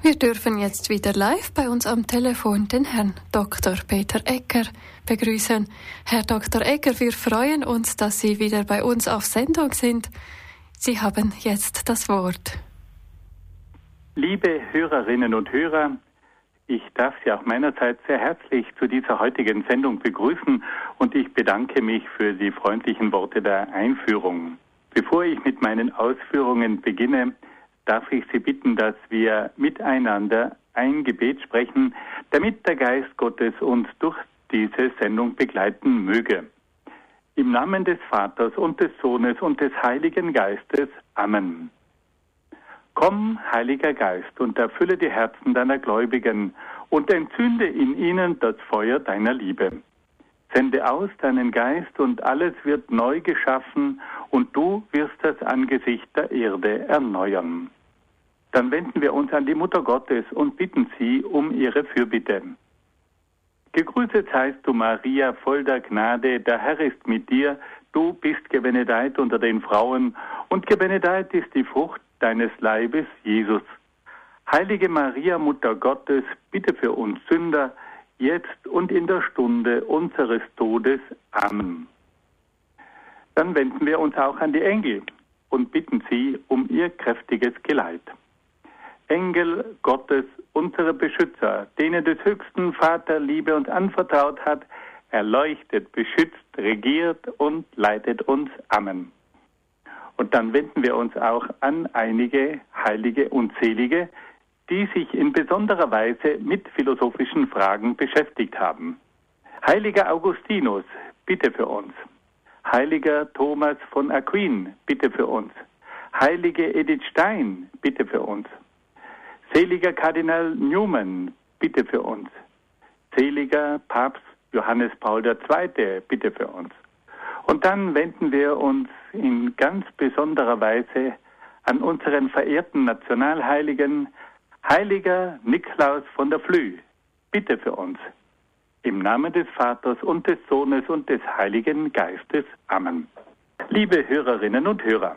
Wir dürfen jetzt wieder live bei uns am Telefon den Herrn Dr. Peter Egger begrüßen. Herr Dr. Egger, wir freuen uns, dass Sie wieder bei uns auf Sendung sind. Sie haben jetzt das Wort. Liebe Hörerinnen und Hörer, ich darf Sie auch meinerseits sehr herzlich zu dieser heutigen Sendung begrüßen und ich bedanke mich für die freundlichen Worte der Einführung. Bevor ich mit meinen Ausführungen beginne, darf ich Sie bitten, dass wir miteinander ein Gebet sprechen, damit der Geist Gottes uns durch diese Sendung begleiten möge. Im Namen des Vaters und des Sohnes und des Heiligen Geistes. Amen. Komm, Heiliger Geist, und erfülle die Herzen deiner Gläubigen und entzünde in ihnen das Feuer deiner Liebe. Sende aus deinen Geist und alles wird neu geschaffen und du wirst das Angesicht der Erde erneuern. Dann wenden wir uns an die Mutter Gottes und bitten sie um ihre Fürbitte. Gegrüßet seist du, Maria, voll der Gnade, der Herr ist mit dir, du bist gebenedeit unter den Frauen und gebenedeit ist die Frucht deines Leibes, Jesus. Heilige Maria, Mutter Gottes, bitte für uns Sünder, jetzt und in der Stunde unseres Todes. Amen. Dann wenden wir uns auch an die Engel und bitten sie um ihr kräftiges Geleit. Engel Gottes, unsere Beschützer, denen des höchsten Vater Liebe uns anvertraut hat, erleuchtet, beschützt, regiert und leitet uns. Amen. Und dann wenden wir uns auch an einige Heilige und Selige, die sich in besonderer Weise mit philosophischen Fragen beschäftigt haben. Heiliger Augustinus, bitte für uns. Heiliger Thomas von Aquin, bitte für uns. Heilige Edith Stein, bitte für uns. Seliger Kardinal Newman, bitte für uns. Seliger Papst Johannes Paul II., bitte für uns. Und dann wenden wir uns in ganz besonderer Weise an unseren verehrten Nationalheiligen, Heiliger Niklaus von der Flüe, bitte für uns. Im Namen des Vaters und des Sohnes und des Heiligen Geistes. Amen. Liebe Hörerinnen und Hörer,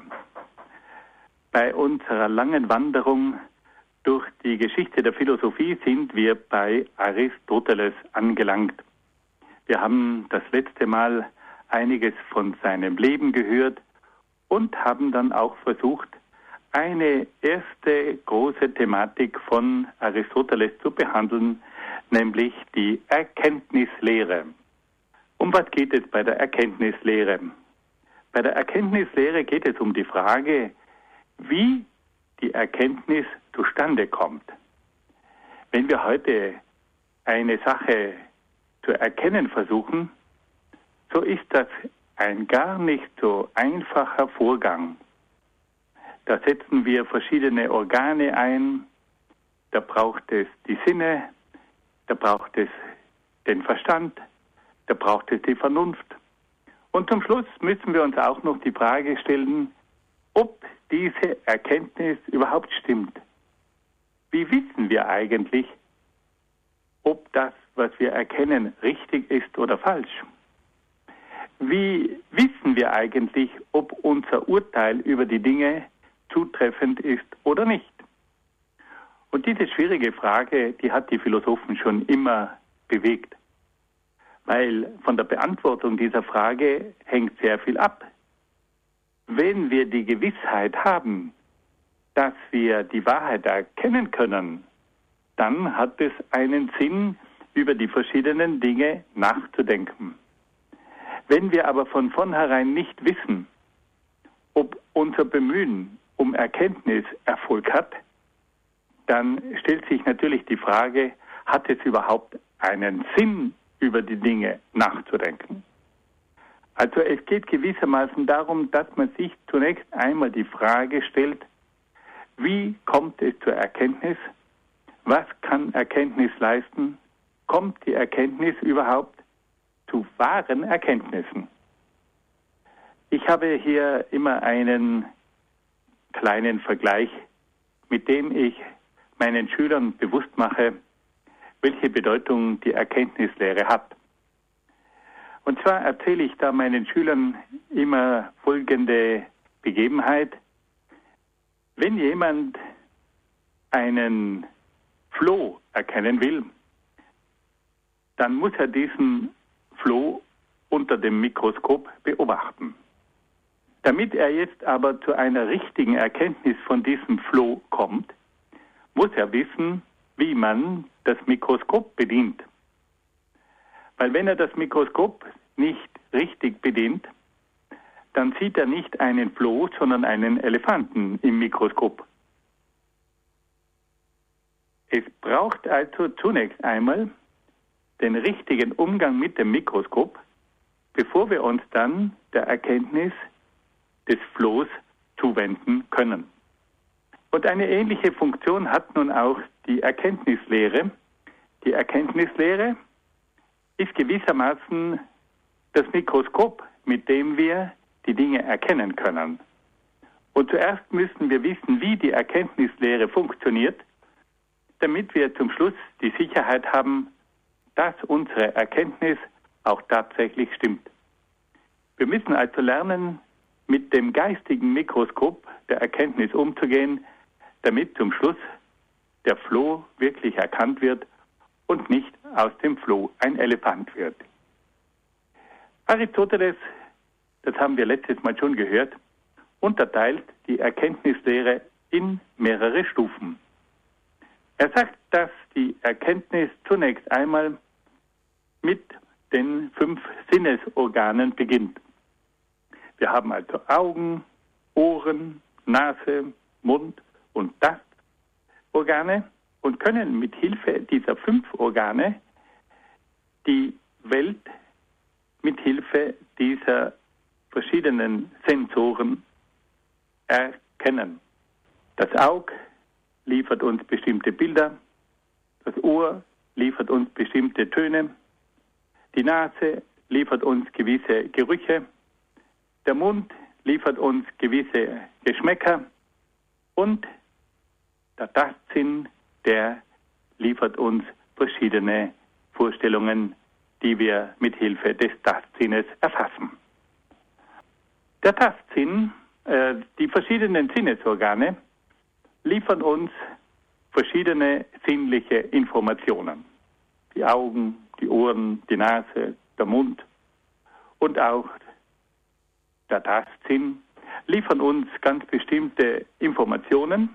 bei unserer langen Wanderung durch die Geschichte der Philosophie sind wir bei Aristoteles angelangt. Wir haben das letzte Mal einiges von seinem Leben gehört und haben dann auch versucht, eine erste große Thematik von Aristoteles zu behandeln, nämlich die Erkenntnislehre. Um was geht es bei der Erkenntnislehre? Bei der Erkenntnislehre geht es um die Frage, wie die Erkenntnis zustande kommt. Wenn wir heute eine Sache zu erkennen versuchen, so ist das ein gar nicht so einfacher Vorgang. Da setzen wir verschiedene Organe ein, da braucht es die Sinne, da braucht es den Verstand, da braucht es die Vernunft. Und zum Schluss müssen wir uns auch noch die Frage stellen, ob diese Erkenntnis überhaupt stimmt. Wie wissen wir eigentlich, ob das, was wir erkennen, richtig ist oder falsch? Wie wissen wir eigentlich, ob unser Urteil über die Dinge zutreffend ist oder nicht? Und diese schwierige Frage, die hat die Philosophen schon immer bewegt. Weil von der Beantwortung dieser Frage hängt sehr viel ab. Wenn wir die Gewissheit haben, dass wir die Wahrheit erkennen können, dann hat es einen Sinn, über die verschiedenen Dinge nachzudenken. Wenn wir aber von vornherein nicht wissen, ob unser Bemühen um Erkenntnis Erfolg hat, dann stellt sich natürlich die Frage, hat es überhaupt einen Sinn, über die Dinge nachzudenken? Also es geht gewissermaßen darum, dass man sich zunächst einmal die Frage stellt, wie kommt es zur Erkenntnis? Was kann Erkenntnis leisten? Kommt die Erkenntnis überhaupt zu wahren Erkenntnissen? Ich habe hier immer einen kleinen Vergleich, mit dem ich meinen Schülern bewusst mache, welche Bedeutung die Erkenntnislehre hat. Und zwar erzähle ich da meinen Schülern immer folgende Begebenheit. Wenn jemand einen Floh erkennen will, dann muss er diesen Floh unter dem Mikroskop beobachten. Damit er jetzt aber zu einer richtigen Erkenntnis von diesem Floh kommt, muss er wissen, wie man das Mikroskop bedient. Weil wenn er das Mikroskop nicht richtig bedient, dann sieht er nicht einen Floh, sondern einen Elefanten im Mikroskop. Es braucht also zunächst einmal den richtigen Umgang mit dem Mikroskop, bevor wir uns dann der Erkenntnis des Flohs zuwenden können. Und eine ähnliche Funktion hat nun auch die Erkenntnislehre. Die Erkenntnislehre ist gewissermaßen das Mikroskop, mit dem wir die Dinge erkennen können. Und zuerst müssen wir wissen, wie die Erkenntnislehre funktioniert, damit wir zum Schluss die Sicherheit haben, dass unsere Erkenntnis auch tatsächlich stimmt. Wir müssen also lernen, mit dem geistigen Mikroskop der Erkenntnis umzugehen, damit zum Schluss der Floh wirklich erkannt wird und nicht aus dem Floh ein Elefant wird. Aristoteles, das haben wir letztes Mal schon gehört, unterteilt die Erkenntnislehre in mehrere Stufen. Er sagt, dass die Erkenntnis zunächst einmal mit den 5 Sinnesorganen beginnt. Wir haben also Augen, Ohren, Nase, Mund und Tastorgane und können mit Hilfe dieser 5 Organe die Welt mit Hilfe dieser verschiedenen Sensoren erkennen. Das Auge liefert uns bestimmte Bilder, das Ohr liefert uns bestimmte Töne, die Nase liefert uns gewisse Gerüche, der Mund liefert uns gewisse Geschmäcker und der Tastsinn, der liefert uns verschiedene Vorstellungen, die wir mit Hilfe des Tastsinnes erfassen. Der Tastsinn, die verschiedenen Sinnesorgane, liefern uns verschiedene sinnliche Informationen. Die Augen, die Ohren, die Nase, der Mund und auch der Tastsinn liefern uns ganz bestimmte Informationen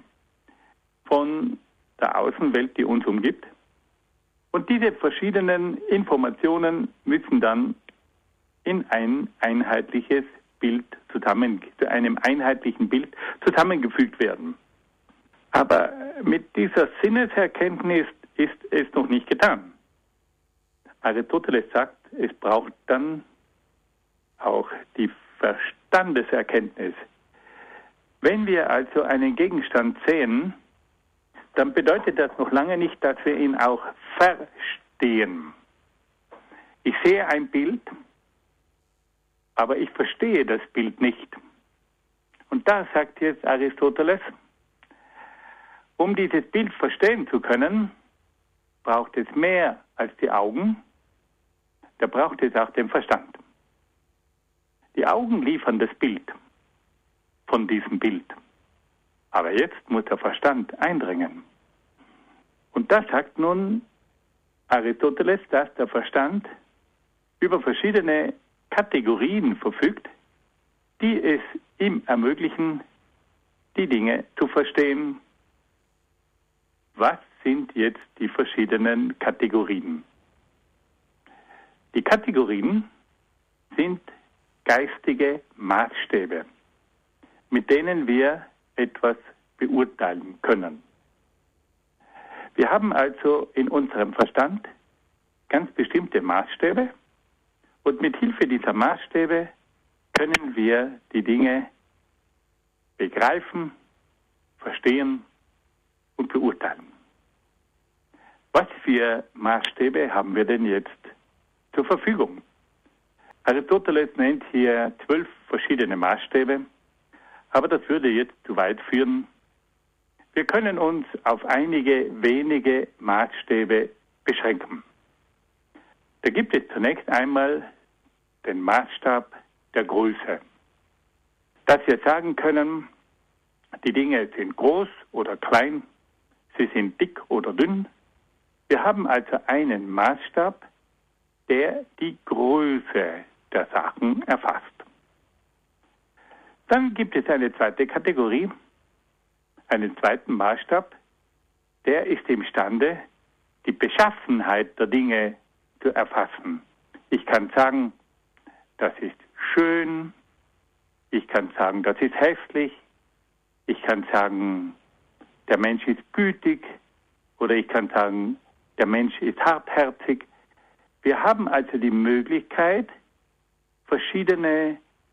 von der Außenwelt, die uns umgibt. Und diese verschiedenen Informationen müssen dann in ein einheitliches Bild zu einem einheitlichen Bild zusammengefügt werden. Aber mit dieser Sinneserkenntnis ist es noch nicht getan. Aristoteles sagt, es braucht dann auch die Verstandeserkenntnis. Wenn wir also einen Gegenstand sehen, dann bedeutet das noch lange nicht, dass wir ihn auch verstehen. Ich sehe ein Bild, aber ich verstehe das Bild nicht. Und da sagt jetzt Aristoteles, um dieses Bild verstehen zu können, braucht es mehr als die Augen, da braucht es auch den Verstand. Die Augen liefern das Bild von diesem Bild. Aber jetzt muss der Verstand eindringen. Und da sagt nun Aristoteles, dass der Verstand über verschiedene Kategorien verfügt, die es ihm ermöglichen, die Dinge zu verstehen. Was sind jetzt die verschiedenen Kategorien? Die Kategorien sind geistige Maßstäbe, mit denen wir etwas beurteilen können. Wir haben also in unserem Verstand ganz bestimmte Maßstäbe und mit Hilfe dieser Maßstäbe können wir die Dinge begreifen, verstehen und beurteilen. Was für Maßstäbe haben wir denn jetzt zur Verfügung? Aristoteles nennt hier 12 verschiedene Maßstäbe, aber das würde jetzt zu weit führen. Wir können uns auf einige wenige Maßstäbe beschränken. Da gibt es zunächst einmal den Maßstab der Größe. Dass wir sagen können, die Dinge sind groß oder klein, sie sind dick oder dünn, Wir haben also einen Maßstab, der die Größe der Sachen erfasst. Dann gibt es eine zweite Kategorie, einen zweiten Maßstab, der ist imstande, die Beschaffenheit der Dinge zu erfassen. Ich kann sagen, das ist schön, ich kann sagen, das ist hässlich, ich kann sagen, der Mensch ist gütig oder ich kann sagen, der Mensch ist hartherzig. Wir haben also die Möglichkeit, verschiedene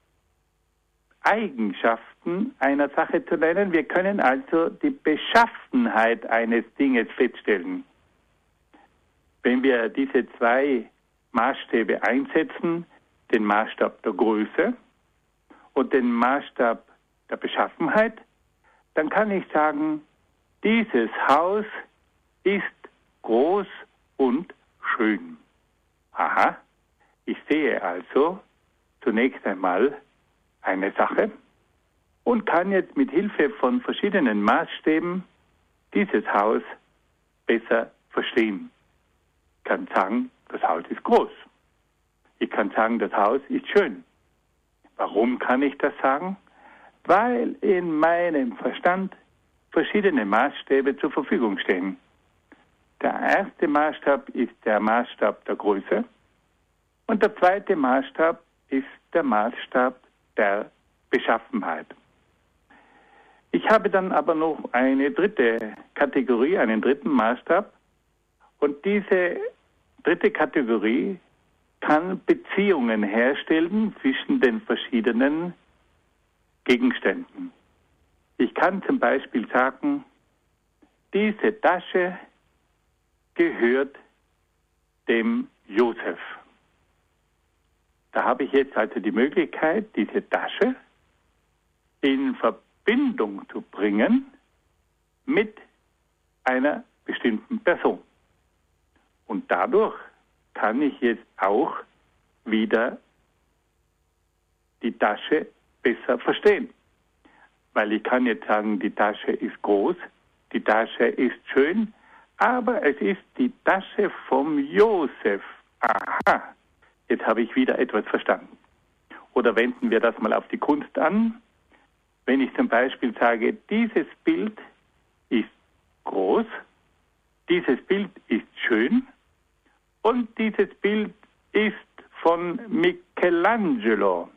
Eigenschaften einer Sache zu nennen. Wir können also die Beschaffenheit eines Dinges feststellen. Wenn wir diese zwei Maßstäbe einsetzen, den Maßstab der Größe und den Maßstab der Beschaffenheit, dann kann ich sagen, dieses Haus ist groß und schön. Aha, ich sehe also zunächst einmal eine Sache und kann jetzt mit Hilfe von verschiedenen Maßstäben dieses Haus besser verstehen. Ich kann sagen, das Haus ist groß. Ich kann sagen, das Haus ist schön. Warum kann ich das sagen? Weil in meinem Verstand verschiedene Maßstäbe zur Verfügung stehen. Der erste Maßstab ist der Maßstab der Größe und der zweite Maßstab ist der Maßstab der Beschaffenheit. Ich habe dann aber noch eine dritte Kategorie, einen dritten Maßstab und diese dritte Kategorie kann Beziehungen herstellen zwischen den verschiedenen Gegenständen. Ich kann zum Beispiel sagen, diese Tasche gehört dem Josef. Da habe ich jetzt also die Möglichkeit, diese Tasche in Verbindung zu bringen mit einer bestimmten Person. Und dadurch kann ich jetzt auch wieder die Tasche besser verstehen. Weil ich kann jetzt sagen, die Tasche ist groß, die Tasche ist schön, aber es ist die Tasche vom Josef. Aha, jetzt habe ich wieder etwas verstanden. Oder wenden wir das mal auf die Kunst an. Wenn ich zum Beispiel sage, dieses Bild ist groß, dieses Bild ist schön und dieses Bild ist von Michelangelo.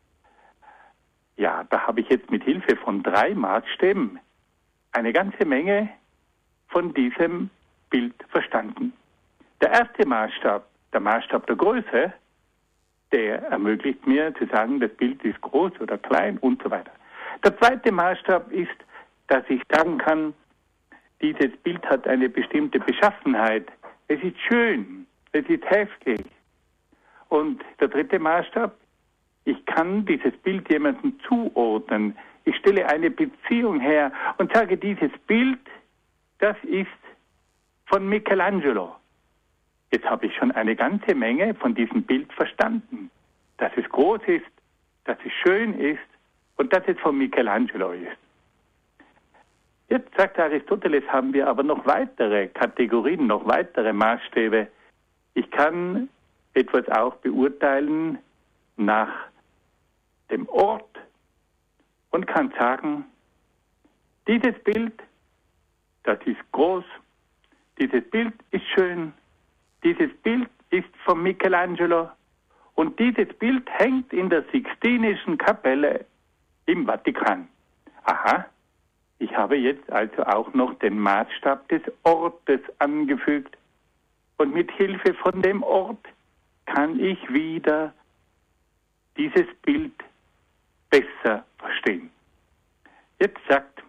Ja, da habe ich jetzt mit Hilfe von 3 Maßstäben eine ganze Menge von diesem Bild verstanden. Der erste Maßstab, der Maßstab der Größe, der ermöglicht mir zu sagen, das Bild ist groß oder klein und so weiter. Der zweite Maßstab ist, dass ich sagen kann, dieses Bild hat eine bestimmte Beschaffenheit. Es ist schön, es ist hässlich. Und der dritte Maßstab, ich kann dieses Bild jemandem zuordnen. Ich stelle eine Beziehung her und sage, dieses Bild, das ist von Michelangelo. Jetzt habe ich schon eine ganze Menge von diesem Bild verstanden. Dass es groß ist, dass es schön ist und dass es von Michelangelo ist. Jetzt, sagt Aristoteles, haben wir aber noch weitere Kategorien, noch weitere Maßstäbe. Ich kann etwas auch beurteilen nach dem Ort und kann sagen, dieses Bild, das ist groß, dieses Bild ist schön, dieses Bild ist von Michelangelo und dieses Bild hängt in der Sixtinischen Kapelle im Vatikan. Aha, ich habe jetzt also auch noch den Maßstab des Ortes angefügt und mit Hilfe von dem Ort kann ich wieder dieses Bild besser verstehen. Jetzt sagt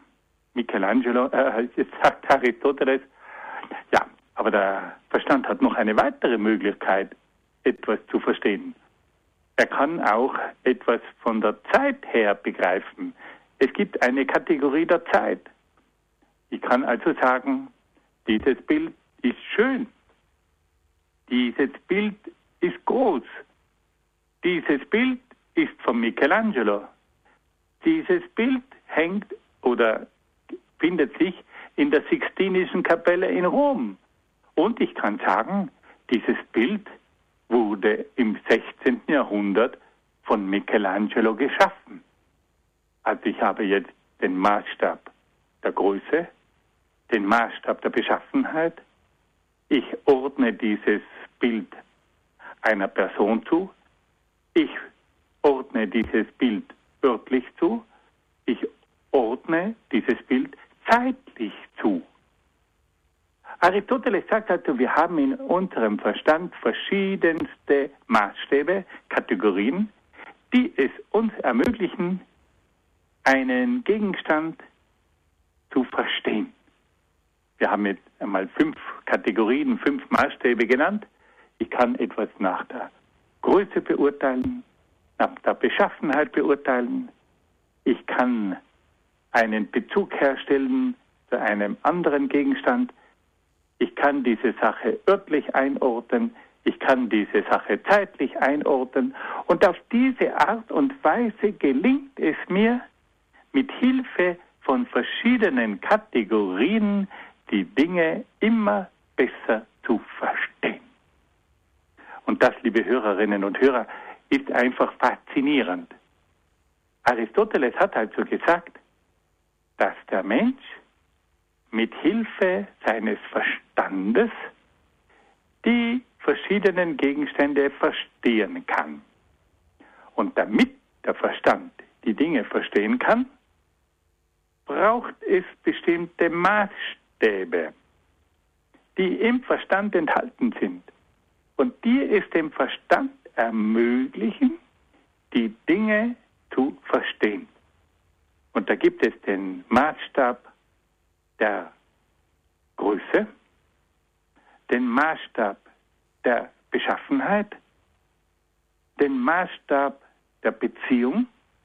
jetzt sagt Aristoteles, ja, aber der Verstand hat noch eine weitere Möglichkeit, etwas zu verstehen. Er kann auch etwas von der Zeit her begreifen. Es gibt eine Kategorie der Zeit. Ich kann also sagen, dieses Bild ist schön. Dieses Bild ist groß. Dieses Bild ist von Michelangelo. Dieses Bild hängt oder findet sich in der Sixtinischen Kapelle in Rom. Und ich kann sagen, dieses Bild wurde im 16. Jahrhundert von Michelangelo geschaffen. Also ich habe jetzt den Maßstab der Größe, den Maßstab der Beschaffenheit. Ich ordne dieses Bild einer Person zu. Ich ordne dieses Bild örtlich zu. Ich ordne dieses Bild zeitlich zu. Aristoteles sagt also, wir haben in unserem Verstand verschiedenste Maßstäbe, Kategorien, die es uns ermöglichen, einen Gegenstand zu verstehen. Wir haben jetzt einmal 5 Kategorien, 5 Maßstäbe genannt. Ich kann etwas nach der Größe beurteilen, nach der Beschaffenheit beurteilen. Ich kann einen Bezug herstellen zu einem anderen Gegenstand. Ich kann diese Sache örtlich einordnen. Ich kann diese Sache zeitlich einordnen. Und auf diese Art und Weise gelingt es mir, mit Hilfe von verschiedenen Kategorien die Dinge immer besser zu verstehen. Und das, liebe Hörerinnen und Hörer, ist einfach faszinierend. Aristoteles hat also gesagt, dass der Mensch mit Hilfe seines Verstandes die verschiedenen Gegenstände verstehen kann. Und damit der Verstand die Dinge verstehen kann, braucht es bestimmte Maßstäbe, die im Verstand enthalten sind und die es dem Verstand ermöglichen, die Dinge zu verstehen. Und da gibt es den Maßstab der Größe, den Maßstab der Beschaffenheit, den Maßstab der Beziehung,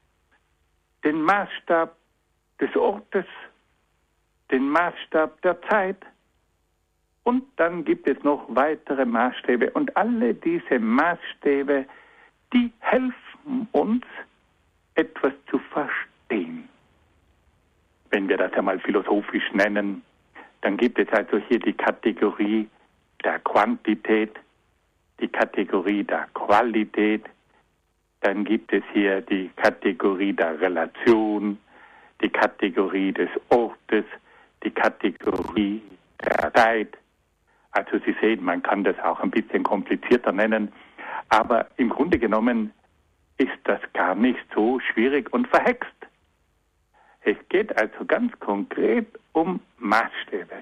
den Maßstab des Ortes, den Maßstab der Zeit und dann gibt es noch weitere Maßstäbe und alle diese Maßstäbe, die helfen uns, etwas zu verstehen. Wenn wir das einmal philosophisch nennen, dann gibt es also hier die Kategorie der Quantität, die Kategorie der Qualität, dann gibt es hier die Kategorie der Relation, die Kategorie des Ortes, die Kategorie der Zeit. Also Sie sehen, man kann das auch ein bisschen komplizierter nennen, aber im Grunde genommen ist das gar nicht so schwierig und verhext. Es geht also ganz konkret um Maßstäbe,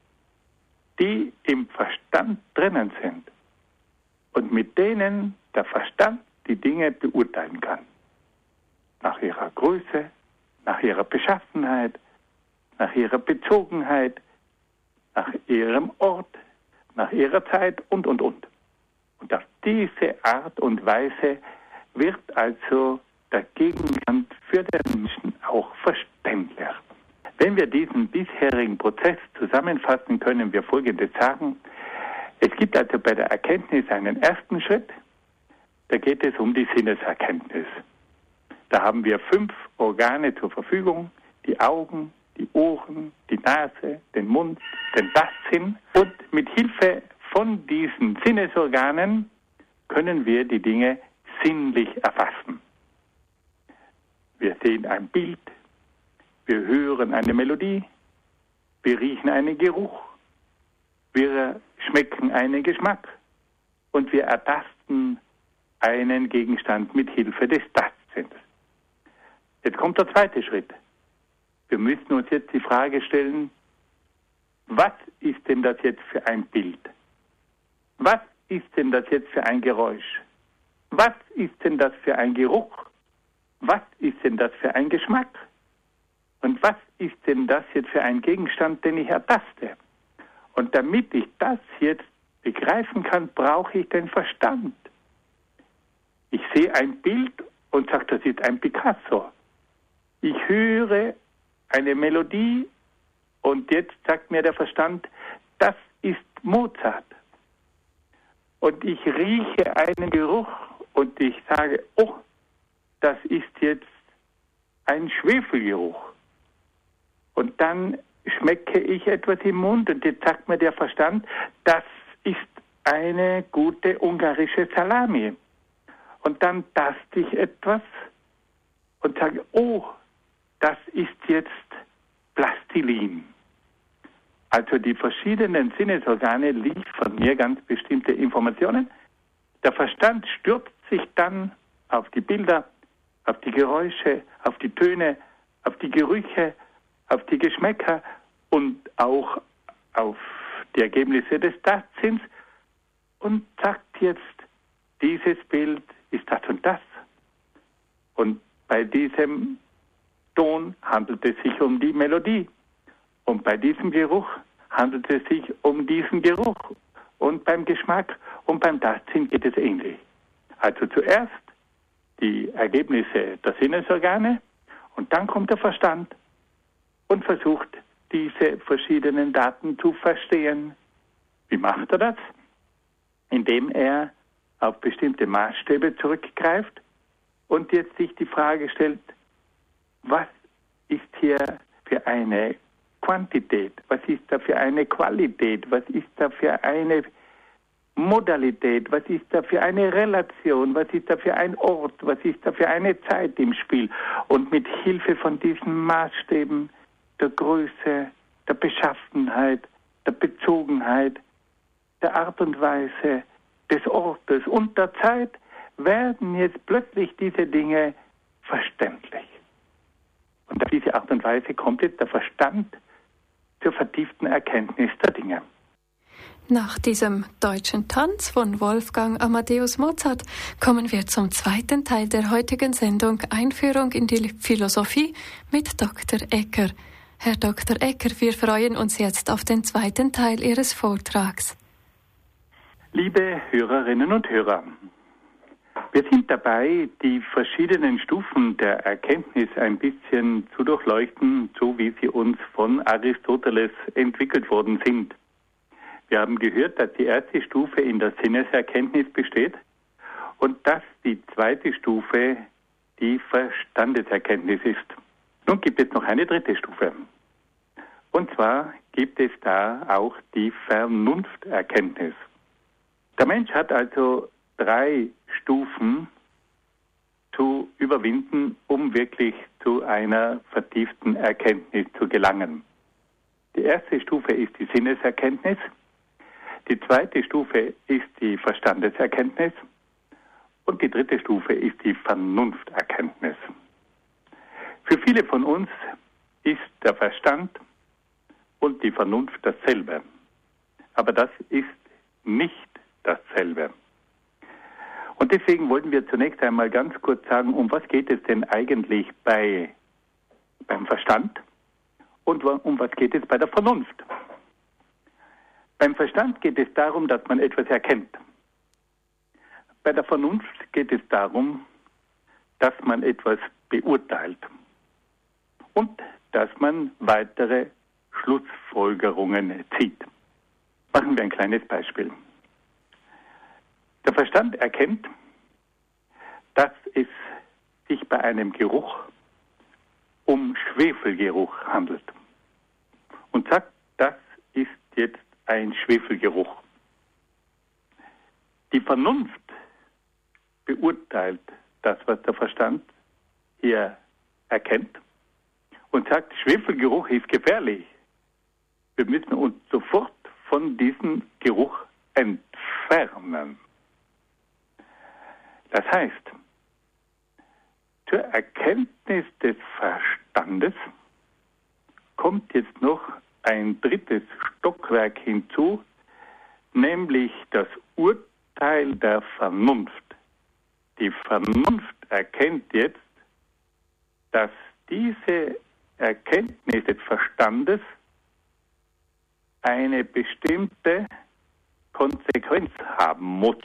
die im Verstand drinnen sind und mit denen der Verstand die Dinge beurteilen kann. Nach ihrer Größe, nach ihrer Beschaffenheit, nach ihrer Bezogenheit, nach ihrem Ort, nach ihrer Zeit und. Und auf diese Art und Weise wird also der Gegenstand für den Menschen auch verständlich. Wenn wir diesen bisherigen Prozess zusammenfassen, können wir Folgendes sagen. Es gibt also bei der Erkenntnis einen ersten Schritt, da geht es um die Sinneserkenntnis. Da haben wir 5 Organe zur Verfügung, die Augen, die Ohren, die Nase, den Mund, den Tastsinn. Und mit Hilfe von diesen Sinnesorganen können wir die Dinge sinnlich erfassen. Wir sehen ein Bild, wir hören eine Melodie, wir riechen einen Geruch, wir schmecken einen Geschmack und wir ertasten einen Gegenstand mit Hilfe des Tastsinns. Jetzt kommt der zweite Schritt. Wir müssen uns jetzt die Frage stellen, was ist denn das jetzt für ein Bild? Was ist denn das jetzt für ein Geräusch? Was ist denn das für ein Geruch? Was ist denn das für ein Geschmack? Und was ist denn das jetzt für ein Gegenstand, den ich ertaste? Und damit ich das jetzt begreifen kann, brauche ich den Verstand. Ich sehe ein Bild und sage, das ist ein Picasso. Ich höre eine Melodie und jetzt sagt mir der Verstand, das ist Mozart. Und ich rieche einen Geruch und ich sage, oh, das ist jetzt ein Schwefelgeruch. Und dann schmecke ich etwas im Mund und jetzt sagt mir der Verstand, das ist eine gute ungarische Salami. Und dann taste ich etwas und sage, oh, das ist jetzt Plastilin. Also die verschiedenen Sinnesorgane liefern mir ganz bestimmte Informationen. Der Verstand stürzt sich dann auf die Bilder, auf die Geräusche, auf die Töne, auf die Gerüche, auf die Geschmäcker und auch auf die Ergebnisse des Tastsinns und sagt jetzt, dieses Bild ist das und das. Und bei diesem Ton handelt es sich um die Melodie. Und bei diesem Geruch handelt es sich um diesen Geruch. Und beim Geschmack und beim Tastsinn geht es ähnlich. Also zuerst die Ergebnisse der Sinnesorgane und dann kommt der Verstand und versucht, diese verschiedenen Daten zu verstehen. Wie macht er das? Indem er auf bestimmte Maßstäbe zurückgreift und jetzt sich die Frage stellt, was ist hier für eine Quantität, was ist da für eine Qualität, was ist da für eine Modalität, was ist da für eine Relation, was ist da für ein Ort, was ist da für eine Zeit im Spiel. Und mit Hilfe von diesen Maßstäben der Größe, der Beschaffenheit, der Bezogenheit, der Art und Weise, des Ortes und der Zeit werden jetzt plötzlich diese Dinge verständlich. Und auf diese Art und Weise kommt jetzt der Verstand zur vertieften Erkenntnis der Dinge. Nach diesem deutschen Tanz von Wolfgang Amadeus Mozart kommen wir zum zweiten Teil der heutigen Sendung Einführung in die Philosophie mit Dr. Egger. Herr Dr. Egger, wir freuen uns jetzt auf den zweiten Teil Ihres Vortrags. Liebe Hörerinnen und Hörer, wir sind dabei, die verschiedenen Stufen der Erkenntnis ein bisschen zu durchleuchten, so wie sie uns von Aristoteles entwickelt worden sind. Wir haben gehört, dass die erste Stufe in der Sinneserkenntnis besteht und dass die zweite Stufe die Verstandeserkenntnis ist. Nun gibt es noch eine dritte Stufe. Und zwar gibt es da auch die Vernunfterkenntnis. Der Mensch hat also 3 Stufen zu überwinden, um wirklich zu einer vertieften Erkenntnis zu gelangen. Die erste Stufe ist die Sinneserkenntnis, die zweite Stufe ist die Verstandeserkenntnis und die dritte Stufe ist die Vernunfterkenntnis. Für viele von uns ist der Verstand und die Vernunft dasselbe, aber das ist nicht dasselbe. Und deswegen wollten wir zunächst einmal ganz kurz sagen, um was geht es denn eigentlich beim Verstand und um was geht es bei der Vernunft? Beim Verstand geht es darum, dass man etwas erkennt. Bei der Vernunft geht es darum, dass man etwas beurteilt und dass man weitere Schlussfolgerungen zieht. Machen wir ein kleines Beispiel. Der Verstand erkennt, dass es sich bei einem Geruch um Schwefelgeruch handelt und sagt, das ist jetzt ein Schwefelgeruch. Die Vernunft beurteilt das, was der Verstand hier erkennt und sagt, Schwefelgeruch ist gefährlich. Wir müssen uns sofort von diesem Geruch entfernen. Das heißt, zur Erkenntnis des Verstandes kommt jetzt noch ein drittes Stockwerk hinzu, nämlich das Urteil der Vernunft. Die Vernunft erkennt jetzt, dass diese Erkenntnis des Verstandes eine bestimmte Konsequenz haben muss.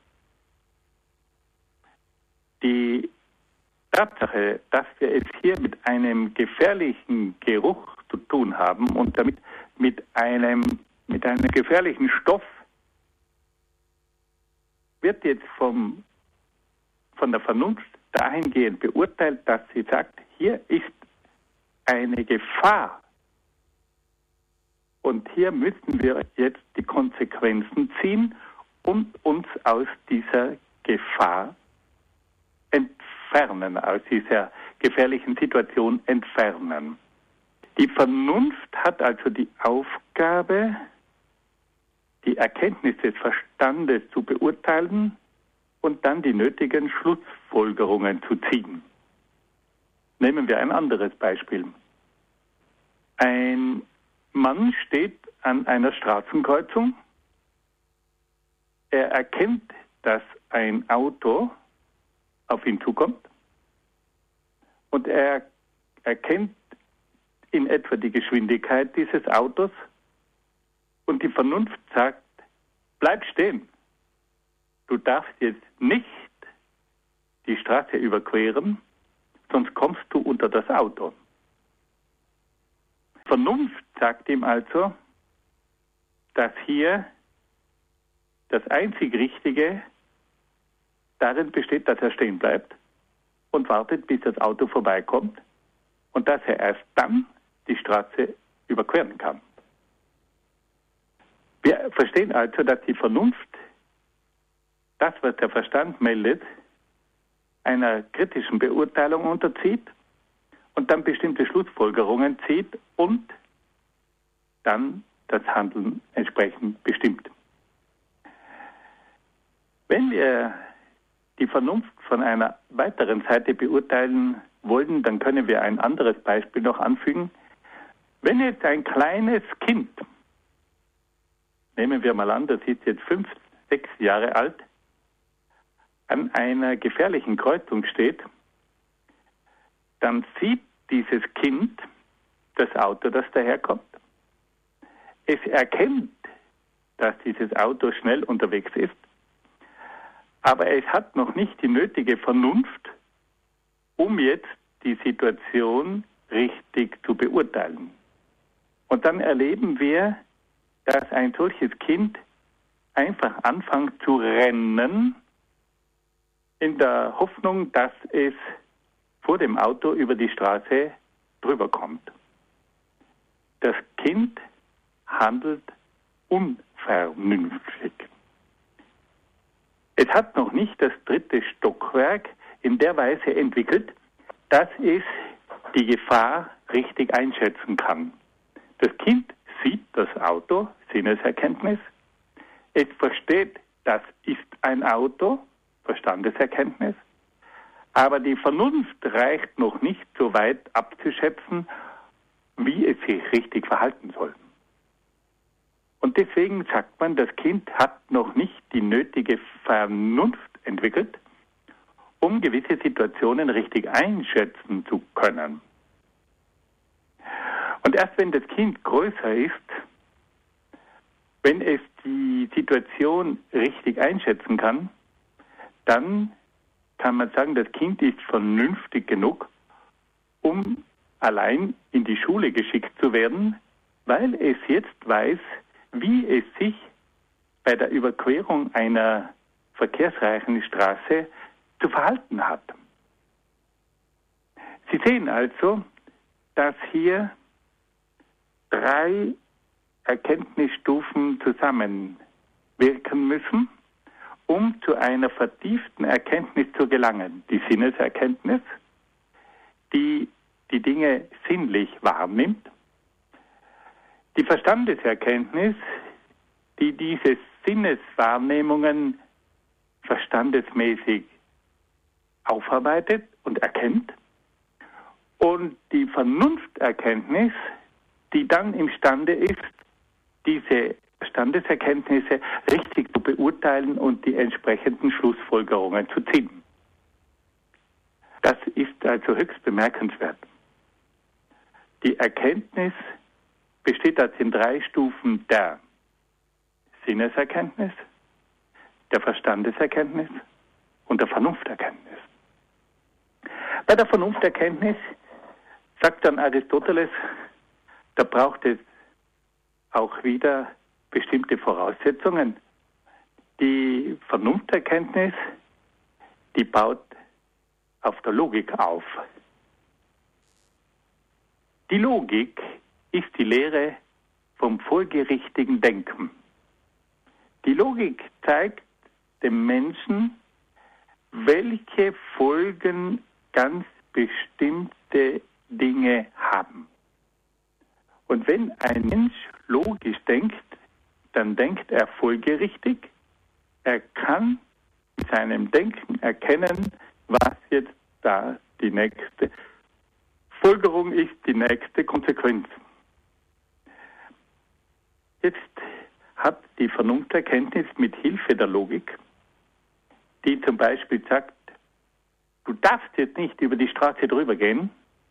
Die Tatsache, dass wir es hier mit einem gefährlichen Geruch zu tun haben und damit mit einem gefährlichen Stoff, wird jetzt von der Vernunft dahingehend beurteilt, dass sie sagt, hier ist eine Gefahr Und hier müssen wir jetzt die Konsequenzen ziehen und uns aus dieser Gefahr entfernen, aus dieser gefährlichen Situation entfernen. Die Vernunft hat also die Aufgabe, die Erkenntnis des Verstandes zu beurteilen und dann die nötigen Schlussfolgerungen zu ziehen. Nehmen wir ein anderes Beispiel. Ein Mann steht an einer Straßenkreuzung. Er erkennt, dass ein Auto auf ihn zukommt und er erkennt in etwa die Geschwindigkeit dieses Autos und die Vernunft sagt, bleib stehen. Du darfst jetzt nicht die Straße überqueren, sonst kommst du unter das Auto. Vernunft sagt ihm also, dass hier das einzig Richtige darin besteht, dass er stehen bleibt und wartet, bis das Auto vorbeikommt und dass er erst dann die Straße überqueren kann. Wir verstehen also, dass die Vernunft das, was der Verstand meldet, einer kritischen Beurteilung unterzieht und dann bestimmte Schlussfolgerungen zieht und dann das Handeln entsprechend bestimmt. Wenn wir die Vernunft von einer weiteren Seite beurteilen wollen, dann können wir ein anderes Beispiel noch anfügen. Wenn jetzt ein kleines Kind, nehmen wir mal an, das ist jetzt 5, 6 Jahre alt, an einer gefährlichen Kreuzung steht, dann sieht dieses Kind das Auto, das daherkommt. Es erkennt, dass dieses Auto schnell unterwegs ist, aber es hat noch nicht die nötige Vernunft, um jetzt die Situation richtig zu beurteilen. Und dann erleben wir, dass ein solches Kind einfach anfängt zu rennen, in der Hoffnung, dass es vor dem Auto über die Straße drüber kommt. Das Kind handelt unvernünftig. Es hat noch nicht das 3. Stockwerk in der Weise entwickelt, dass es die Gefahr richtig einschätzen kann. Das Kind sieht das Auto, Sinneserkenntnis. Es versteht, das ist ein Auto, Verstandeserkenntnis. Aber die Vernunft reicht noch nicht so weit abzuschätzen, wie es sich richtig verhalten soll. Und deswegen sagt man, das Kind hat noch nicht die nötige Vernunft entwickelt, um gewisse Situationen richtig einschätzen zu können. Und erst wenn das Kind größer ist, wenn es die Situation richtig einschätzen kann, dann kann man sagen, das Kind ist vernünftig genug, um allein in die Schule geschickt zu werden, weil es jetzt weiß, wie es sich bei der Überquerung einer verkehrsreichen Straße zu verhalten hat. Sie sehen also, dass hier 3 Erkenntnisstufen zusammenwirken müssen, um zu einer vertieften Erkenntnis zu gelangen. Die Sinneserkenntnis, die die Dinge sinnlich wahrnimmt. Die Verstandeserkenntnis, die diese Sinneswahrnehmungen verstandesmäßig aufarbeitet und erkennt. Und die Vernunfterkenntnis, die dann imstande ist, diese Verstandeserkenntnisse richtig zu beurteilen und die entsprechenden Schlussfolgerungen zu ziehen. Das ist also höchst bemerkenswert. Die Erkenntnis besteht aus den 3 Stufen der Sinneserkenntnis, der Verstandeserkenntnis und der Vernunfterkenntnis. Bei der Vernunfterkenntnis sagt dann Aristoteles, da braucht es auch wieder bestimmte Voraussetzungen. Die Vernunfterkenntnis, die baut auf der Logik auf. Die Logik ist die Lehre vom folgerichtigen Denken. Die Logik zeigt dem Menschen, welche Folgen ganz bestimmte Dinge haben. Und wenn ein Mensch logisch denkt, dann denkt er folgerichtig. Er kann mit seinem Denken erkennen, was jetzt da die nächste Folgerung ist, die nächste Konsequenz. Jetzt hat die Vernunfterkenntnis mit Hilfe der Logik, die zum Beispiel sagt, du darfst jetzt nicht über die Straße drüber gehen,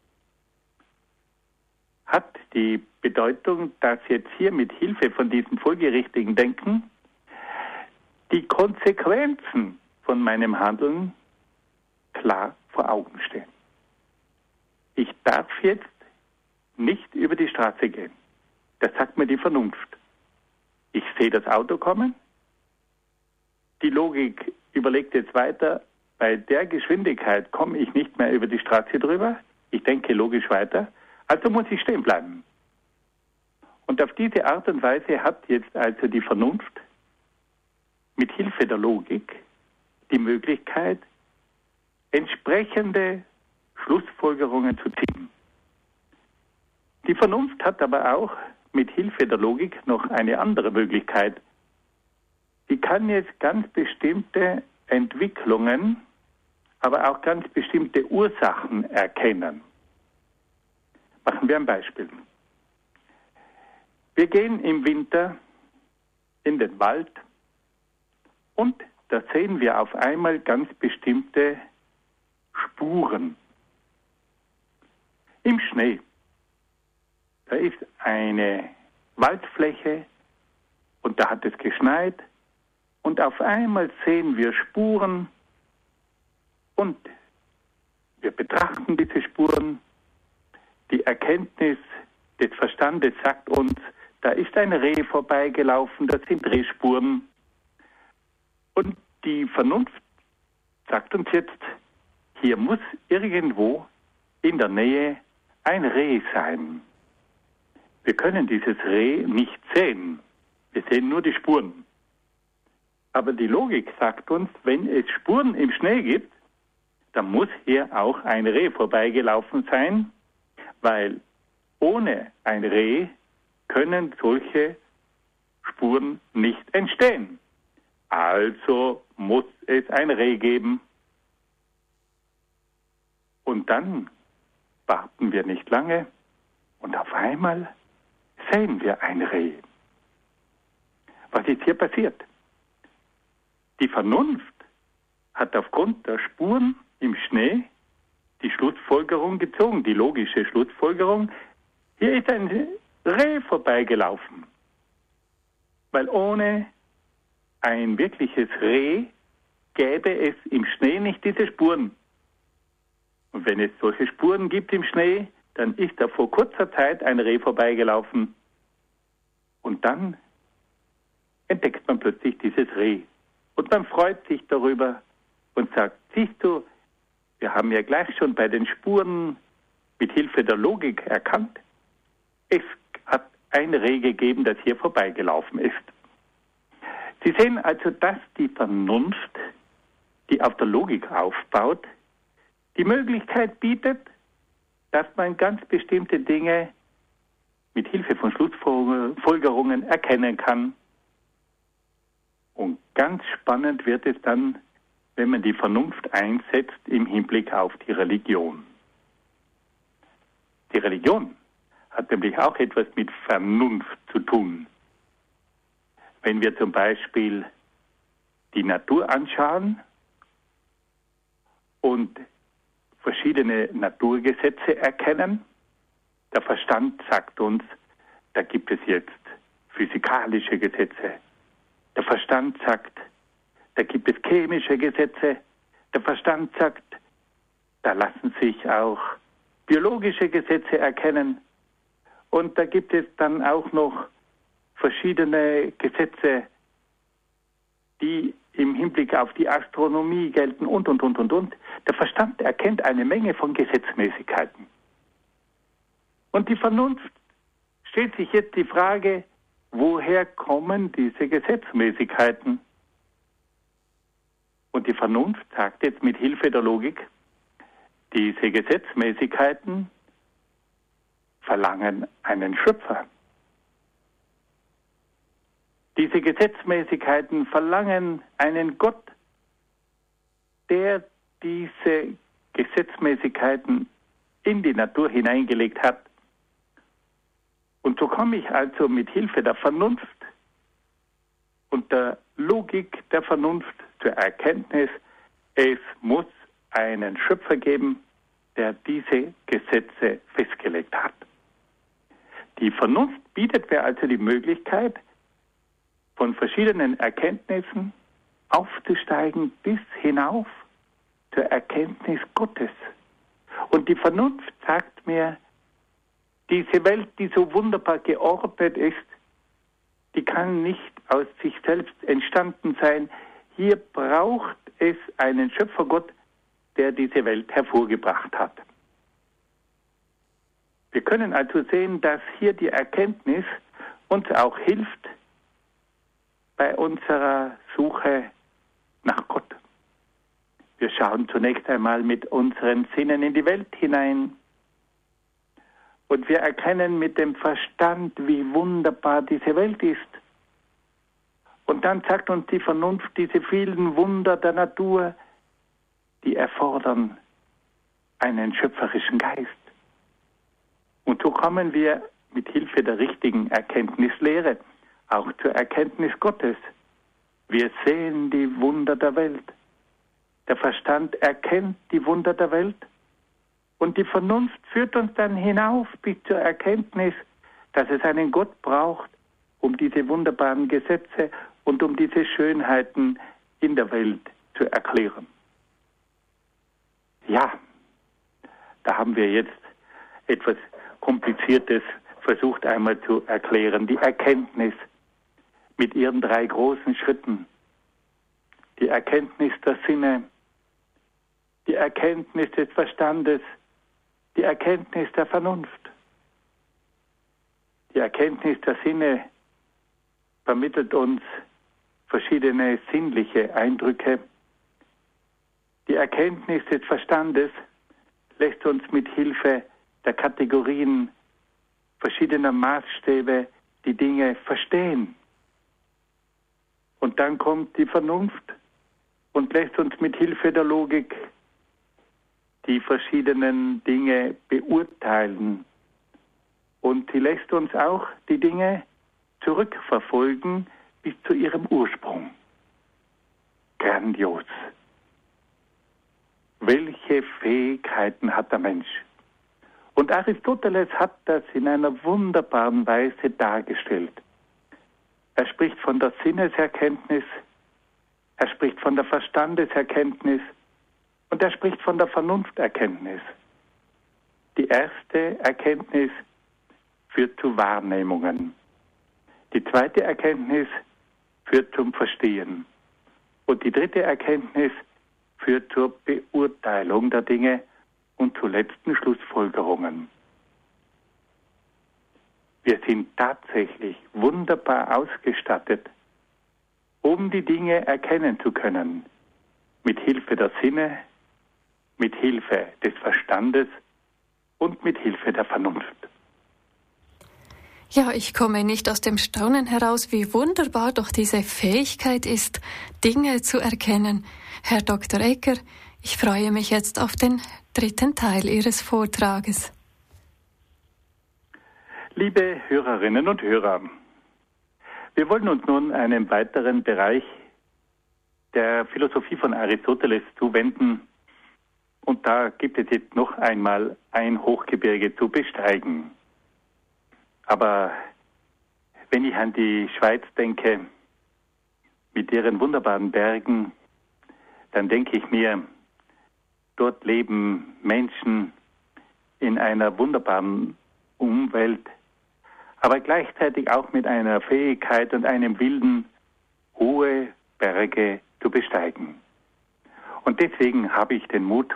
hat die Bedeutung, dass jetzt hier mit Hilfe von diesem folgerichtigen Denken die Konsequenzen von meinem Handeln klar vor Augen stehen. Ich darf jetzt nicht über die Straße gehen. Das sagt mir die Vernunft. Ich sehe das Auto kommen. Die Logik überlegt jetzt weiter, bei der Geschwindigkeit komme ich nicht mehr über die Straße drüber. Ich denke logisch weiter. Also muss ich stehen bleiben. Und auf diese Art und Weise hat jetzt also die Vernunft mit Hilfe der Logik die Möglichkeit, entsprechende Schlussfolgerungen zu ziehen. Die Vernunft hat aber auch mit Hilfe der Logik noch eine andere Möglichkeit. Sie kann jetzt ganz bestimmte Entwicklungen, aber auch ganz bestimmte Ursachen erkennen. Machen wir ein Beispiel. Wir gehen im Winter in den Wald und da sehen wir auf einmal ganz bestimmte Spuren im Schnee. Da ist eine Waldfläche und da hat es geschneit und auf einmal sehen wir Spuren und wir betrachten diese Spuren. Die Erkenntnis des Verstandes sagt uns, da ist ein Reh vorbeigelaufen, das sind Rehspuren. Und die Vernunft sagt uns jetzt, hier muss irgendwo in der Nähe ein Reh sein. Wir können dieses Reh nicht sehen. Wir sehen nur die Spuren. Aber die Logik sagt uns, wenn es Spuren im Schnee gibt, dann muss hier auch ein Reh vorbeigelaufen sein, weil ohne ein Reh können solche Spuren nicht entstehen. Also muss es ein Reh geben. Und dann warten wir nicht lange und auf einmal sehen wir ein Reh. Was ist hier passiert? Die Vernunft hat aufgrund der Spuren im Schnee die Schlussfolgerung gezogen, die logische Schlussfolgerung, hier ist ein Reh vorbeigelaufen. Weil ohne ein wirkliches Reh gäbe es im Schnee nicht diese Spuren. Und wenn es solche Spuren gibt im Schnee, dann ist da vor kurzer Zeit ein Reh vorbeigelaufen. Und dann entdeckt man plötzlich dieses Reh. Und man freut sich darüber und sagt, siehst du, wir haben ja gleich schon bei den Spuren mit Hilfe der Logik erkannt, es hat ein Reh gegeben, das hier vorbeigelaufen ist. Sie sehen also, dass die Vernunft, die auf der Logik aufbaut, die Möglichkeit bietet, dass man ganz bestimmte Dinge mit Hilfe von Schlussfolgerungen erkennen kann. Und ganz spannend wird es dann, wenn man die Vernunft einsetzt im Hinblick auf die Religion. Die Religion hat nämlich auch etwas mit Vernunft zu tun. Wenn wir zum Beispiel die Natur anschauen und verschiedene Naturgesetze erkennen, der Verstand sagt uns, da gibt es jetzt physikalische Gesetze. Der Verstand sagt, da gibt es chemische Gesetze. Der Verstand sagt, da lassen sich auch biologische Gesetze erkennen. Und da gibt es dann auch noch verschiedene Gesetze, die im Hinblick auf die Astronomie gelten und. Der Verstand erkennt eine Menge von Gesetzmäßigkeiten. Und die Vernunft stellt sich jetzt die Frage, woher kommen diese Gesetzmäßigkeiten? Und die Vernunft sagt jetzt mit Hilfe der Logik, diese Gesetzmäßigkeiten verlangen einen Schöpfer. Diese Gesetzmäßigkeiten verlangen einen Gott, der diese Gesetzmäßigkeiten in die Natur hineingelegt hat. Und so komme ich also mit Hilfe der Vernunft und der Logik der Vernunft zur Erkenntnis, es muss einen Schöpfer geben, der diese Gesetze festgelegt hat. Die Vernunft bietet mir also die Möglichkeit, von verschiedenen Erkenntnissen aufzusteigen bis hinauf zur Erkenntnis Gottes. Und die Vernunft sagt mir, diese Welt, die so wunderbar geordnet ist, die kann nicht aus sich selbst entstanden sein. Hier braucht es einen Schöpfergott, der diese Welt hervorgebracht hat. Wir können also sehen, dass hier die Erkenntnis uns auch hilft bei unserer Suche nach Gott. Wir schauen zunächst einmal mit unseren Sinnen in die Welt hinein und wir erkennen mit dem Verstand, wie wunderbar diese Welt ist. Und dann sagt uns die Vernunft, diese vielen Wunder der Natur, die erfordern einen schöpferischen Geist. Und so kommen wir mit Hilfe der richtigen Erkenntnislehre auch zur Erkenntnis Gottes. Wir sehen die Wunder der Welt. Der Verstand erkennt die Wunder der Welt und die Vernunft führt uns dann hinauf bis zur Erkenntnis, dass es einen Gott braucht, um diese wunderbaren Gesetze und um diese Schönheiten in der Welt zu erklären. Ja, da haben wir jetzt etwas Kompliziertes versucht einmal zu erklären. Die Erkenntnis mit ihren 3 großen Schritten. Die Erkenntnis der Sinne, die Erkenntnis des Verstandes, die Erkenntnis der Vernunft. Die Erkenntnis der Sinne vermittelt uns verschiedene sinnliche Eindrücke. Die Erkenntnis des Verstandes lässt uns mit Hilfe der Kategorien verschiedener Maßstäbe die Dinge verstehen. Und dann kommt die Vernunft und lässt uns mit Hilfe der Logik die verschiedenen Dinge beurteilen. Und sie lässt uns auch die Dinge zurückverfolgen bis zu ihrem Ursprung. Grandios. Welche Fähigkeiten hat der Mensch? Und Aristoteles hat das in einer wunderbaren Weise dargestellt. Er spricht von der Sinneserkenntnis, er spricht von der Verstandeserkenntnis und er spricht von der Vernunfterkenntnis. Die erste Erkenntnis führt zu Wahrnehmungen. Die zweite Erkenntnis führt zum Verstehen. Und die dritte Erkenntnis führt zur Beurteilung der Dinge und zu letzten Schlussfolgerungen. Wir sind tatsächlich wunderbar ausgestattet, um die Dinge erkennen zu können, mit Hilfe der Sinne, mit Hilfe des Verstandes und mit Hilfe der Vernunft. Ja, ich komme nicht aus dem Staunen heraus, wie wunderbar doch diese Fähigkeit ist, Dinge zu erkennen. Herr Dr. Egger, ich freue mich jetzt auf den 3. Teil Ihres Vortrages. Liebe Hörerinnen und Hörer, wir wollen uns nun einem weiteren Bereich der Philosophie von Aristoteles zuwenden. Und da gibt es jetzt noch einmal ein Hochgebirge zu besteigen. Aber wenn ich an die Schweiz denke, mit ihren wunderbaren Bergen, dann denke ich mir, dort leben Menschen in einer wunderbaren Umwelt, aber gleichzeitig auch mit einer Fähigkeit und einem Willen, hohe Berge zu besteigen. Und deswegen habe ich den Mut,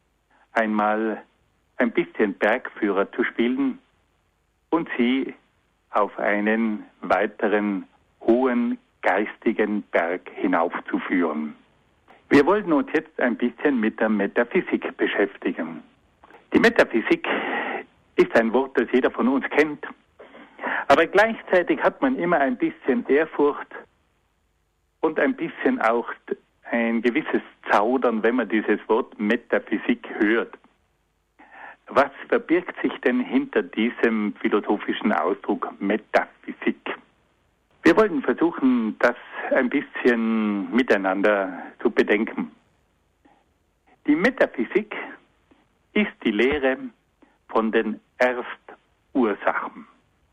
einmal ein bisschen Bergführer zu spielen und Sie auf einen weiteren hohen geistigen Berg hinaufzuführen. Wir wollen uns jetzt ein bisschen mit der Metaphysik beschäftigen. Die Metaphysik ist ein Wort, das jeder von uns kennt, aber gleichzeitig hat man immer ein bisschen Ehrfurcht und ein bisschen auch ein gewisses Zaudern, wenn man dieses Wort Metaphysik hört. Was verbirgt sich denn hinter diesem philosophischen Ausdruck Metaphysik? Wir wollen versuchen, das ein bisschen miteinander zu bedenken. Die Metaphysik ist die Lehre von den Erstursachen.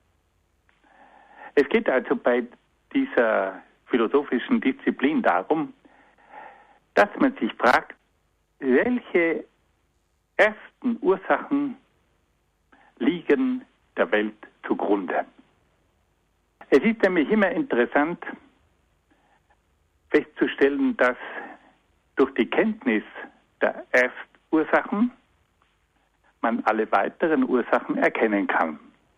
Es geht also bei dieser philosophischen Disziplin darum, dass man sich fragt, welche ersten Ursachen liegen der Welt zugrunde. Es ist nämlich immer interessant festzustellen, dass durch die Kenntnis der Erstursachen man alle weiteren Ursachen erkennen kann.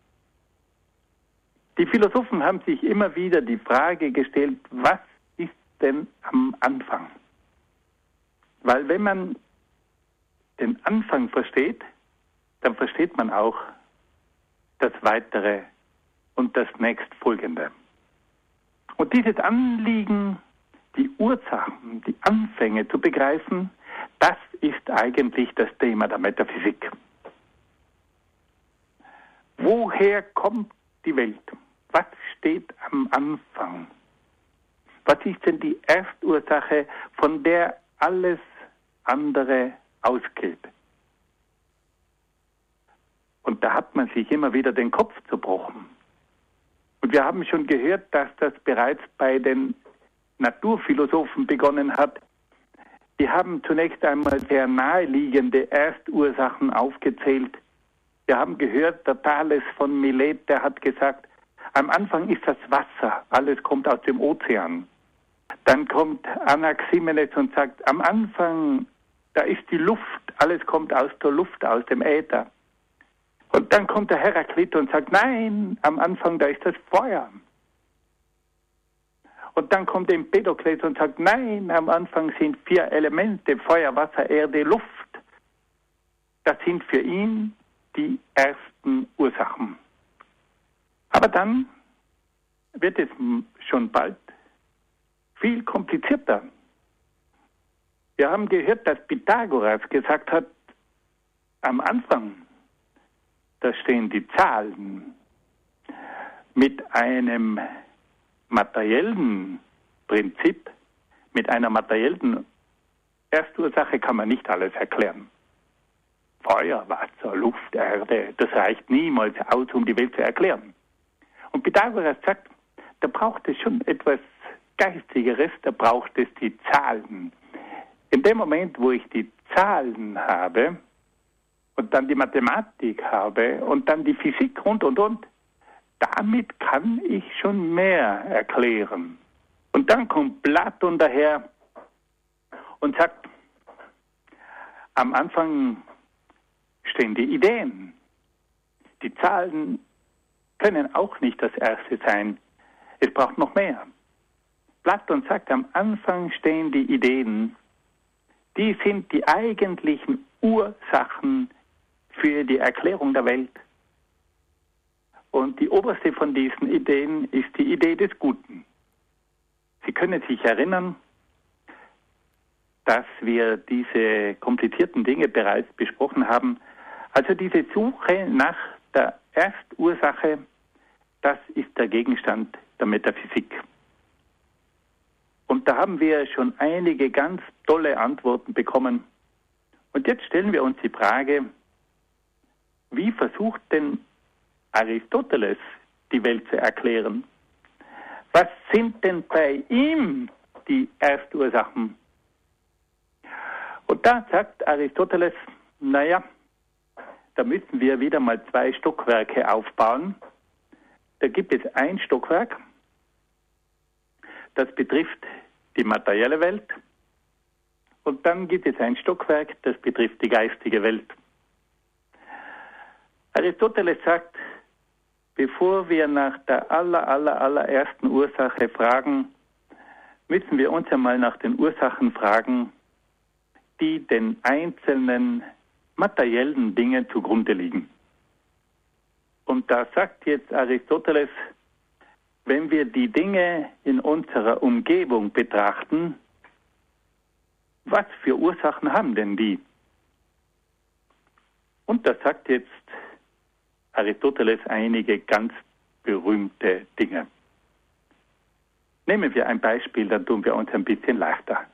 Die Philosophen haben sich immer wieder die Frage gestellt, was ist denn am Anfang? Weil wenn man den Anfang versteht, dann versteht man auch das Weitere und das Nächstfolgende. Und dieses Anliegen, die Ursachen, die Anfänge zu begreifen, das ist eigentlich das Thema der Metaphysik. Woher kommt die Welt? Was steht am Anfang? Was ist denn die Erstursache, von der alles andere ausgeht? Und da hat man sich immer wieder den Kopf zerbrochen. Und wir haben schon gehört, dass das bereits bei den Naturphilosophen begonnen hat. Die haben zunächst einmal sehr naheliegende Erstursachen aufgezählt. Wir haben gehört, der Thales von Milet, der hat gesagt, am Anfang ist das Wasser, alles kommt aus dem Ozean. Dann kommt Anaximenes und sagt, am Anfang, da ist die Luft, alles kommt aus der Luft, aus dem Äther. Und dann kommt der Heraklit und sagt, nein, am Anfang, da ist das Feuer. Und dann kommt Empedokles und sagt, nein, am Anfang sind 4 Elemente, Feuer, Wasser, Erde, Luft. Das sind für ihn die ersten Ursachen. Aber dann wird es schon bald viel komplizierter. Wir haben gehört, dass Pythagoras gesagt hat, am Anfang, da stehen die Zahlen. Mit einem materiellen Prinzip, mit einer materiellen Erstursache kann man nicht alles erklären. Feuer, Wasser, Luft, Erde, das reicht niemals aus, um die Welt zu erklären. Und Pythagoras sagt, da braucht es schon etwas Geistigeres, da braucht es die Zahlen. In dem Moment, wo ich die Zahlen habe und dann die Mathematik habe und dann die Physik und, damit kann ich schon mehr erklären. Und dann kommt Platon daher und sagt, am Anfang stehen die Ideen. Die Zahlen können auch nicht das Erste sein. Es braucht noch mehr. Platon sagt, am Anfang stehen die Ideen. Die sind die eigentlichen Ursachen für die Erklärung der Welt. Und die oberste von diesen Ideen ist die Idee des Guten. Sie können sich erinnern, dass wir diese komplizierten Dinge bereits besprochen haben. Also diese Suche nach der Erstursache, das ist der Gegenstand der Metaphysik. Und da haben wir schon einige ganz tolle Antworten bekommen. Und jetzt stellen wir uns die Frage, wie versucht denn Aristoteles die Welt zu erklären? Was sind denn bei ihm die Erstursachen? Und da sagt Aristoteles, naja, da müssen wir wieder mal 2 Stockwerke aufbauen. Da gibt es ein Stockwerk, das betrifft die materielle Welt. Und dann gibt es ein Stockwerk, das betrifft die geistige Welt. Aristoteles sagt, bevor wir nach der allerersten Ursache fragen, müssen wir uns einmal nach den Ursachen fragen, die den einzelnen materiellen Dingen zugrunde liegen. Und da sagt jetzt Aristoteles, wenn wir die Dinge in unserer Umgebung betrachten, was für Ursachen haben denn die? Und da sagt jetzt Aristoteles einige ganz berühmte Dinge. Nehmen wir ein Beispiel, dann tun wir uns ein bisschen leichter.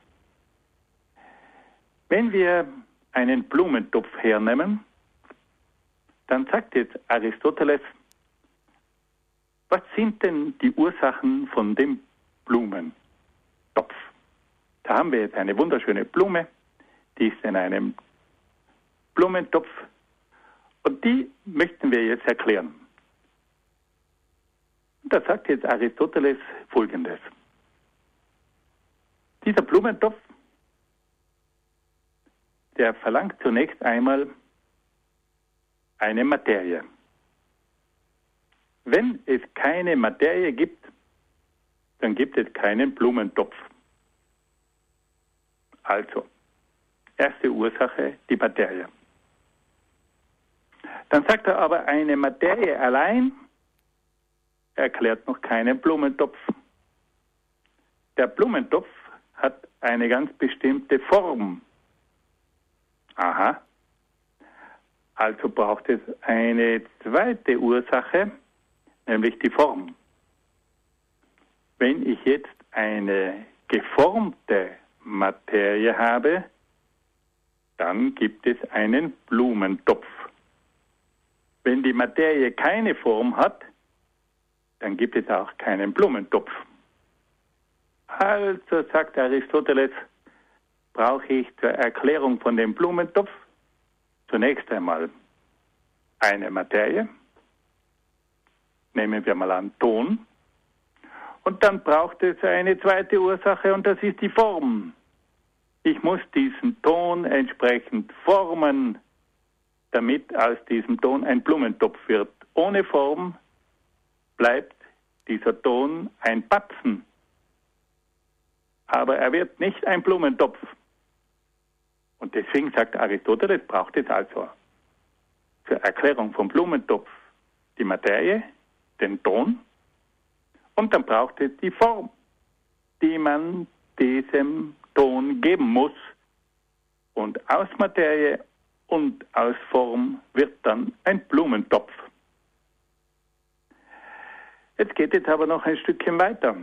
Wenn wir einen Blumentopf hernehmen, dann sagt jetzt Aristoteles, was sind denn die Ursachen von dem Blumentopf? Da haben wir jetzt eine wunderschöne Blume, die ist in einem Blumentopf und die möchten wir jetzt erklären. Und da sagt jetzt Aristoteles Folgendes. Dieser Blumentopf, der verlangt zunächst einmal eine Materie. Wenn es keine Materie gibt, dann gibt es keinen Blumentopf. Also, erste Ursache, die Materie. Dann sagt er aber, eine Materie allein erklärt noch keinen Blumentopf. Der Blumentopf hat eine ganz bestimmte Form. Aha. Also braucht es eine zweite Ursache, nämlich die Form. Wenn ich jetzt eine geformte Materie habe, dann gibt es einen Blumentopf. Wenn die Materie keine Form hat, dann gibt es auch keinen Blumentopf. Also, sagt Aristoteles, brauche ich zur Erklärung von dem Blumentopf zunächst einmal eine Materie. Nehmen wir mal an Ton. Und dann braucht es eine zweite Ursache und das ist die Form. Ich muss diesen Ton entsprechend formen, damit aus diesem Ton ein Blumentopf wird. Ohne Form bleibt dieser Ton ein Batzen. Aber er wird nicht ein Blumentopf. Und deswegen sagt Aristoteles, braucht es also zur Erklärung vom Blumentopf die Materie, den Ton, und dann braucht es die Form, die man diesem Ton geben muss. Und aus Materie und aus Form wird dann ein Blumentopf. Jetzt geht es aber noch ein Stückchen weiter.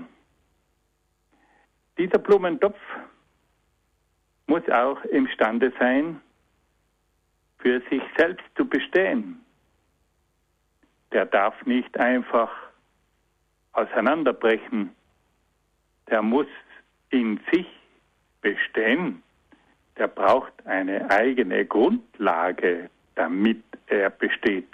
Dieser Blumentopf muss auch imstande sein, für sich selbst zu bestehen. Der darf nicht einfach auseinanderbrechen. Der muss in sich bestehen. Der braucht eine eigene Grundlage, damit er besteht.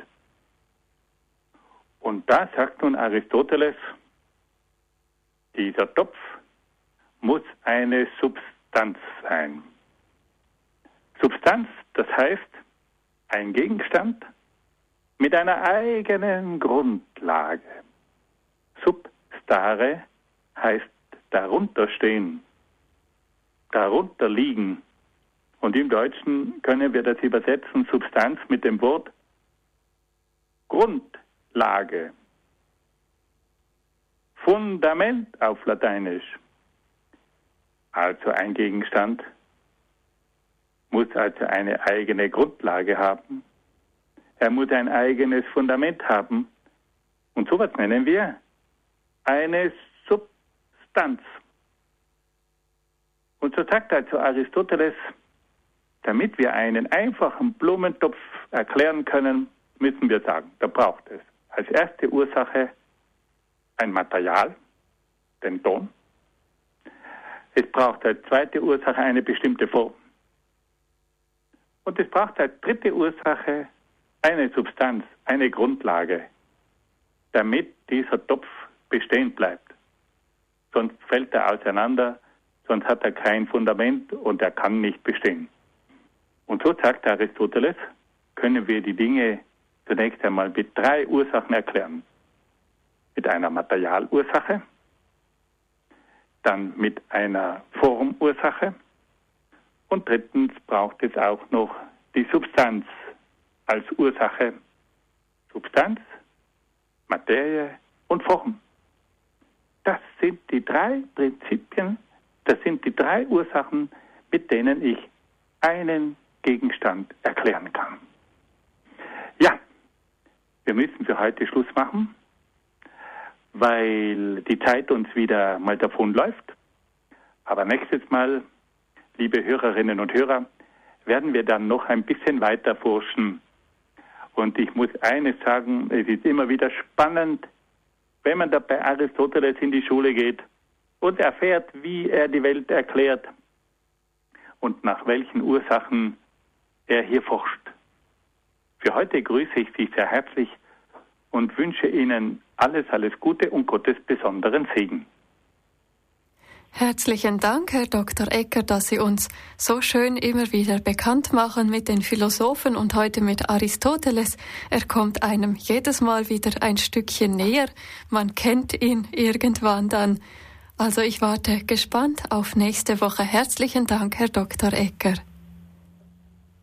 Und da sagt nun Aristoteles, dieser Topf muss eine Substanz sein. Substanz, das heißt ein Gegenstand mit einer eigenen Grundlage. Substare heißt darunter stehen, darunter liegen. Und im Deutschen können wir das übersetzen, Substanz mit dem Wort Grundlage. Fundament auf Lateinisch. Also ein Gegenstand muss also eine eigene Grundlage haben. Er muss ein eigenes Fundament haben. Und sowas nennen wir eine Substanz. Und so sagt also Aristoteles, damit wir einen einfachen Blumentopf erklären können, müssen wir sagen, da braucht es als erste Ursache ein Material, den Ton. Es braucht als zweite Ursache eine bestimmte Form. Und es braucht als dritte Ursache eine Substanz, eine Grundlage, damit dieser Topf bestehen bleibt. Sonst fällt er auseinander, sonst hat er kein Fundament und er kann nicht bestehen. Und so sagt Aristoteles, können wir die Dinge zunächst einmal mit 3 Ursachen erklären. mit einer Materialursache, dann mit einer Formursache und drittens braucht es auch noch die Substanz als Ursache. Substanz, Materie und Form. Das sind die drei Prinzipien, das sind die drei Ursachen, mit denen ich einen Gegenstand erklären kann. Ja, wir müssen für heute Schluss machen, weil die Zeit uns wieder mal davonläuft. Aber nächstes Mal, liebe Hörerinnen und Hörer, werden wir dann noch ein bisschen weiter forschen. Und ich muss eines sagen, es ist immer wieder spannend, wenn man da bei Aristoteles in die Schule geht und erfährt, wie er die Welt erklärt und nach welchen Ursachen er hier forscht. Für heute grüße ich Sie sehr herzlich und wünsche Ihnen alles Gute und Gottes besonderen Segen. Herzlichen Dank, Herr Dr. Ecker, dass Sie uns so schön immer wieder bekannt machen mit den Philosophen und heute mit Aristoteles. Er kommt einem jedes Mal wieder ein Stückchen näher. Man kennt ihn irgendwann dann. Also ich warte gespannt auf nächste Woche. Herzlichen Dank, Herr Dr. Ecker.